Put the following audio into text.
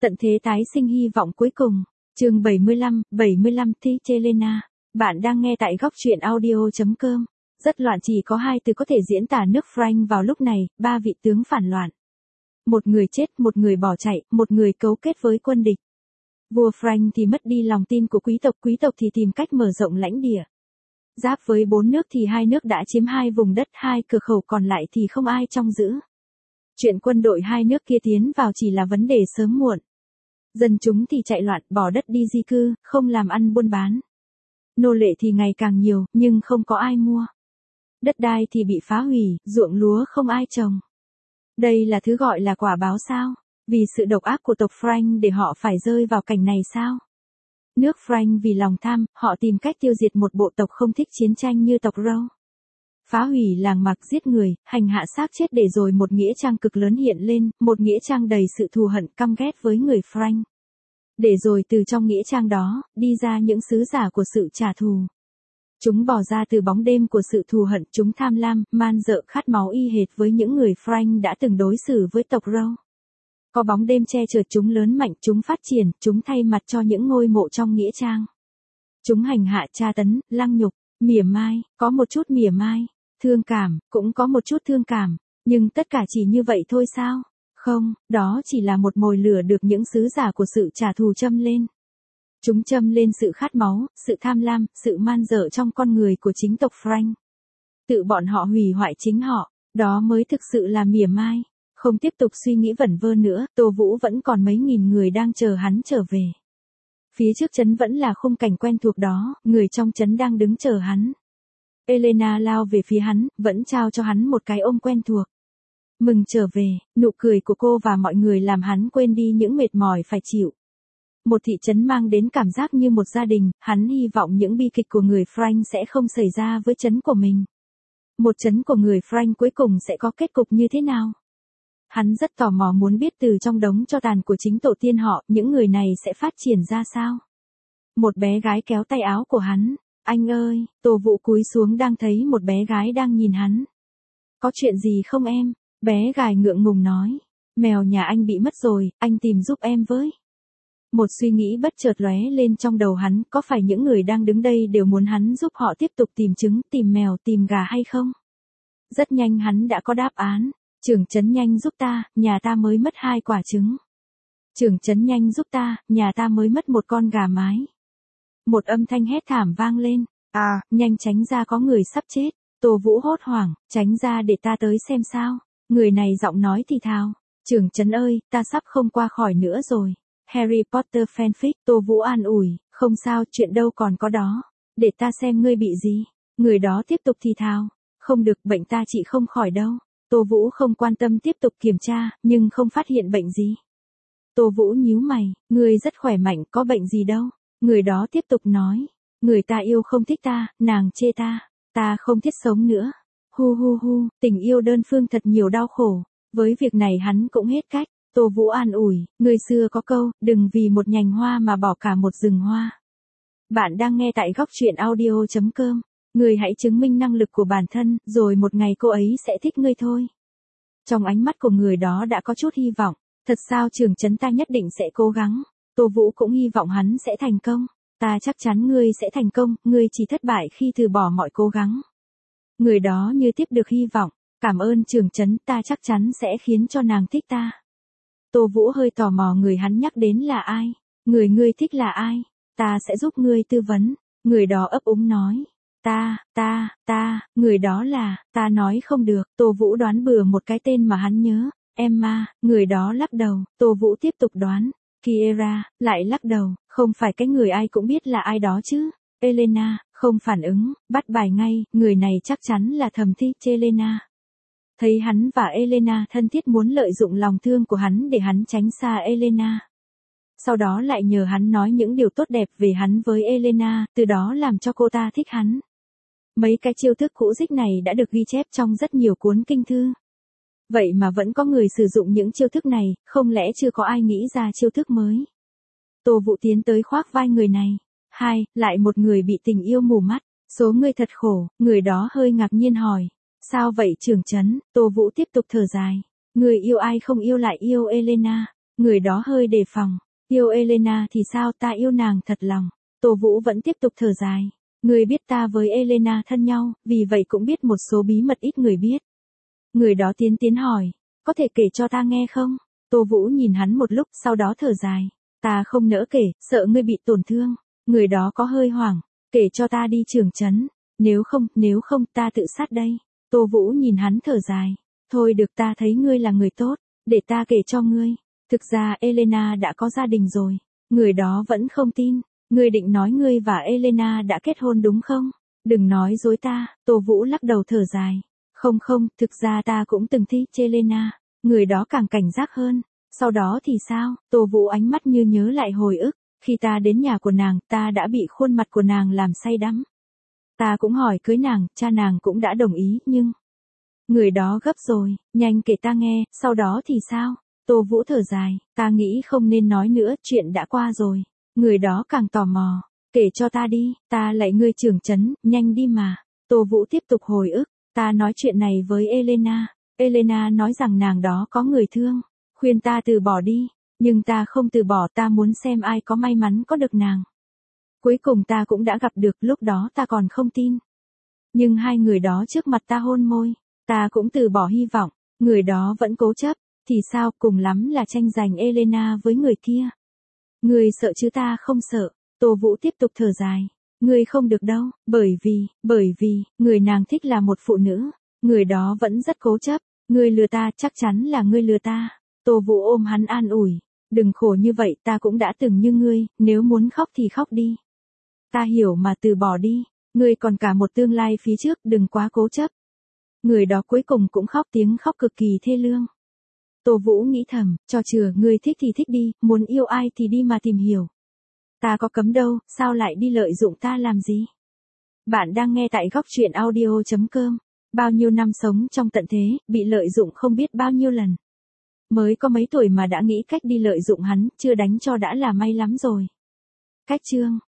Tận thế tái sinh hy vọng cuối cùng. Chương 75 Thi Chelena. Bạn đang nghe tại góc truyện audio.com. Rất loạn, chỉ có hai từ có thể diễn tả nước Frank vào lúc này, ba vị tướng phản loạn. Một người chết, một người bỏ chạy, một người cấu kết với quân địch. Vua Frank thì mất đi lòng tin của quý tộc thì tìm cách mở rộng lãnh địa. Giáp với 4 nước thì 2 nước đã chiếm 2 vùng đất, 2 cửa khẩu còn lại thì không ai trông giữ. Chuyện quân đội 2 nước kia tiến vào chỉ là vấn đề sớm muộn. Dân chúng thì chạy loạn, bỏ đất đi di cư, không làm ăn buôn bán. Nô lệ thì ngày càng nhiều, nhưng không có ai mua. Đất đai thì bị phá hủy, ruộng lúa không ai trồng. Đây là thứ gọi là quả báo sao? Vì sự độc ác của tộc Frank để họ phải rơi vào cảnh này sao? Nước Frank vì lòng tham, họ tìm cách tiêu diệt một bộ tộc không thích chiến tranh như tộc Râu. Phá hủy làng mạc, giết người, hành hạ xác chết để rồi một nghĩa trang cực lớn hiện lên, một nghĩa trang đầy sự thù hận căm ghét với người Frank. Để rồi từ trong nghĩa trang đó, đi ra những sứ giả của sự trả thù. Chúng bò ra từ bóng đêm của sự thù hận, chúng tham lam, man dợ, khát máu y hệt với những người Frank đã từng đối xử với tộc Râu. Có bóng đêm che chở chúng lớn mạnh, chúng phát triển, chúng thay mặt cho những ngôi mộ trong nghĩa trang. Chúng hành hạ, tra tấn, lăng nhục, mỉa mai, có một chút mỉa mai, thương cảm, cũng có một chút thương cảm, nhưng tất cả chỉ như vậy thôi sao? Không, đó chỉ là một mồi lửa được những sứ giả của sự trả thù châm lên. Chúng châm lên sự khát máu, sự tham lam, sự man dợ trong con người của chính tộc Frank. Tự bọn họ hủy hoại chính họ, đó mới thực sự là mỉa mai. Không tiếp tục suy nghĩ vẩn vơ nữa, Tô Vũ vẫn còn mấy nghìn người đang chờ hắn trở về. Phía trước trấn vẫn là khung cảnh quen thuộc đó, người trong trấn đang đứng chờ hắn. Elena lao về phía hắn, vẫn trao cho hắn một cái ôm quen thuộc. Mừng trở về, nụ cười của cô và mọi người làm hắn quên đi những mệt mỏi phải chịu. Một thị trấn mang đến cảm giác như một gia đình, hắn hy vọng những bi kịch của người Frank sẽ không xảy ra với trấn của mình. Một trấn của người Frank cuối cùng sẽ có kết cục như thế nào? Hắn rất tò mò muốn biết từ trong đống tro tàn của chính tổ tiên họ, những người này sẽ phát triển ra sao? Một bé gái kéo tay áo của hắn. Anh ơi, Tô Vũ cúi xuống đang thấy một bé gái đang nhìn hắn. Có chuyện gì không em? Bé gái ngượng ngùng nói. Mèo nhà anh bị mất rồi, anh tìm giúp em với. Một suy nghĩ bất chợt lóe lên trong đầu hắn, có phải những người đang đứng đây đều muốn hắn giúp họ tiếp tục tìm trứng, tìm mèo, tìm gà hay không? Rất nhanh hắn đã có đáp án. Trưởng trấn nhanh giúp ta, nhà ta mới mất 2 quả trứng. Trưởng trấn nhanh giúp ta, nhà ta mới mất 1 con gà mái. Một âm thanh hét thảm vang lên. À, nhanh tránh ra, có người sắp chết. Tô Vũ hốt hoảng, tránh ra để ta tới xem sao. Người này giọng nói thì thào. Trưởng trấn ơi, ta sắp không qua khỏi nữa rồi. Harry Potter fanfic. Tô Vũ an ủi, không sao, chuyện đâu còn có đó. Để ta xem ngươi bị gì. Người đó tiếp tục thì thào. Không được, bệnh ta trị không khỏi đâu. Tô Vũ không quan tâm tiếp tục kiểm tra, nhưng không phát hiện bệnh gì. Tô Vũ nhíu mày, ngươi rất khỏe mạnh, có bệnh gì đâu. Người đó tiếp tục nói, người ta yêu không thích ta, nàng chê ta không thiết sống nữa. Hu, tình yêu đơn phương thật nhiều đau khổ. Với việc này hắn cũng hết cách. Tô Vũ an ủi, người xưa có câu, đừng vì một nhành hoa mà bỏ cả một rừng hoa. Bạn đang nghe tại góc truyện audio.com. Ngươi hãy chứng minh năng lực của bản thân, rồi một ngày cô ấy sẽ thích ngươi thôi. Trong ánh mắt của người đó đã có chút hy vọng. Thật sao, trưởng trấn ta nhất định sẽ cố gắng. Tô Vũ cũng hy vọng hắn sẽ thành công. Ta chắc chắn ngươi sẽ thành công, ngươi chỉ thất bại khi từ bỏ mọi cố gắng. Người đó như tiếp được hy vọng. Cảm ơn trưởng trấn, ta chắc chắn sẽ khiến cho nàng thích ta. Tô Vũ hơi tò mò người hắn nhắc đến là ai. Người ngươi thích là ai? Ta sẽ giúp ngươi tư vấn. Người đó ấp úng nói. Người đó là, ta nói không được. Tô Vũ đoán bừa một cái tên mà hắn nhớ. Emma. Người đó lắc đầu. Tô Vũ tiếp tục đoán. Kiera. Lại lắc đầu. Không phải cái người ai cũng biết là ai đó chứ. Elena. Không phản ứng. Bắt bài ngay. Người này chắc chắn là thầm Thi Chelena. Thấy hắn và Elena thân thiết muốn lợi dụng lòng thương của hắn để hắn tránh xa Elena. Sau đó lại nhờ hắn nói những điều tốt đẹp về hắn với Elena, từ đó làm cho cô ta thích hắn. Mấy cái chiêu thức cũ dích này đã được ghi chép trong rất nhiều cuốn kinh thư. Vậy mà vẫn có người sử dụng những chiêu thức này, không lẽ chưa có ai nghĩ ra chiêu thức mới? Tô Vũ tiến tới khoác vai người này. Lại một người bị tình yêu mù mắt. Số người thật khổ, người đó hơi ngạc nhiên hỏi. Sao vậy trưởng trấn? Tô Vũ tiếp tục thở dài. Người yêu ai không yêu lại yêu Elena. Người đó hơi đề phòng. Yêu Elena thì sao, ta yêu nàng thật lòng. Tô Vũ vẫn tiếp tục thở dài. Người biết ta với Elena thân nhau, vì vậy cũng biết một số bí mật ít người biết. Người đó tiến hỏi. Có thể kể cho ta nghe không? Tô Vũ nhìn hắn một lúc, sau đó thở dài. Ta không nỡ kể, sợ ngươi bị tổn thương. Người đó có hơi hoảng. Kể cho ta đi Trường Trấn. Nếu không ta tự sát đây. Tô Vũ nhìn hắn thở dài. Thôi được, ta thấy ngươi là người tốt. Để ta kể cho ngươi. Thực ra Elena đã có gia đình rồi. Người đó vẫn không tin. Ngươi định nói ngươi và Elena đã kết hôn đúng không? Đừng nói dối ta. Tô Vũ lắc đầu thở dài. Không, thực ra ta cũng từng thích Elena. Người đó càng cảnh giác hơn. Sau đó thì sao? Tô Vũ ánh mắt như nhớ lại hồi ức. Khi ta đến nhà của nàng, ta đã bị khuôn mặt của nàng làm say đắm. Ta cũng hỏi cưới nàng, cha nàng cũng đã đồng ý, nhưng... Người đó gấp rồi, nhanh kể ta nghe, sau đó thì sao? Tô Vũ thở dài, ta nghĩ không nên nói nữa, chuyện đã qua rồi. Người đó càng tò mò, kể cho ta đi, ta lạy ngươi Trường Trấn, nhanh đi mà. Tô Vũ tiếp tục hồi ức, ta nói chuyện này với Elena. Elena nói rằng nàng đó có người thương, khuyên ta từ bỏ đi, nhưng ta không từ bỏ, ta muốn xem ai có may mắn có được nàng. Cuối cùng ta cũng đã gặp được, lúc đó ta còn không tin. Nhưng hai người đó trước mặt ta hôn môi, ta cũng từ bỏ hy vọng, người đó vẫn cố chấp, thì sao, cùng lắm là tranh giành Elena với người kia. Ngươi sợ chứ, ta không sợ. Tô Vũ tiếp tục thở dài. Ngươi không được đâu, bởi vì, người nàng thích là một phụ nữ. Người đó vẫn rất cố chấp. Ngươi lừa ta, chắc chắn là ngươi lừa ta. Tô Vũ ôm hắn an ủi. Đừng khổ như vậy, ta cũng đã từng như ngươi, nếu muốn khóc thì khóc đi. Ta hiểu mà, từ bỏ đi. Ngươi còn cả một tương lai phía trước, đừng quá cố chấp. Người đó cuối cùng cũng khóc, tiếng khóc cực kỳ thê lương. Tô Vũ nghĩ thầm, cho chừa, ngươi thích thì thích đi, muốn yêu ai thì đi mà tìm hiểu. Ta có cấm đâu, sao lại đi lợi dụng ta làm gì? Bạn đang nghe tại Góc Truyện Audio.com. Bao nhiêu năm sống trong tận thế, bị lợi dụng không biết bao nhiêu lần. Mới có mấy tuổi mà đã nghĩ cách đi lợi dụng hắn, chưa đánh cho đã là may lắm rồi. Cách chương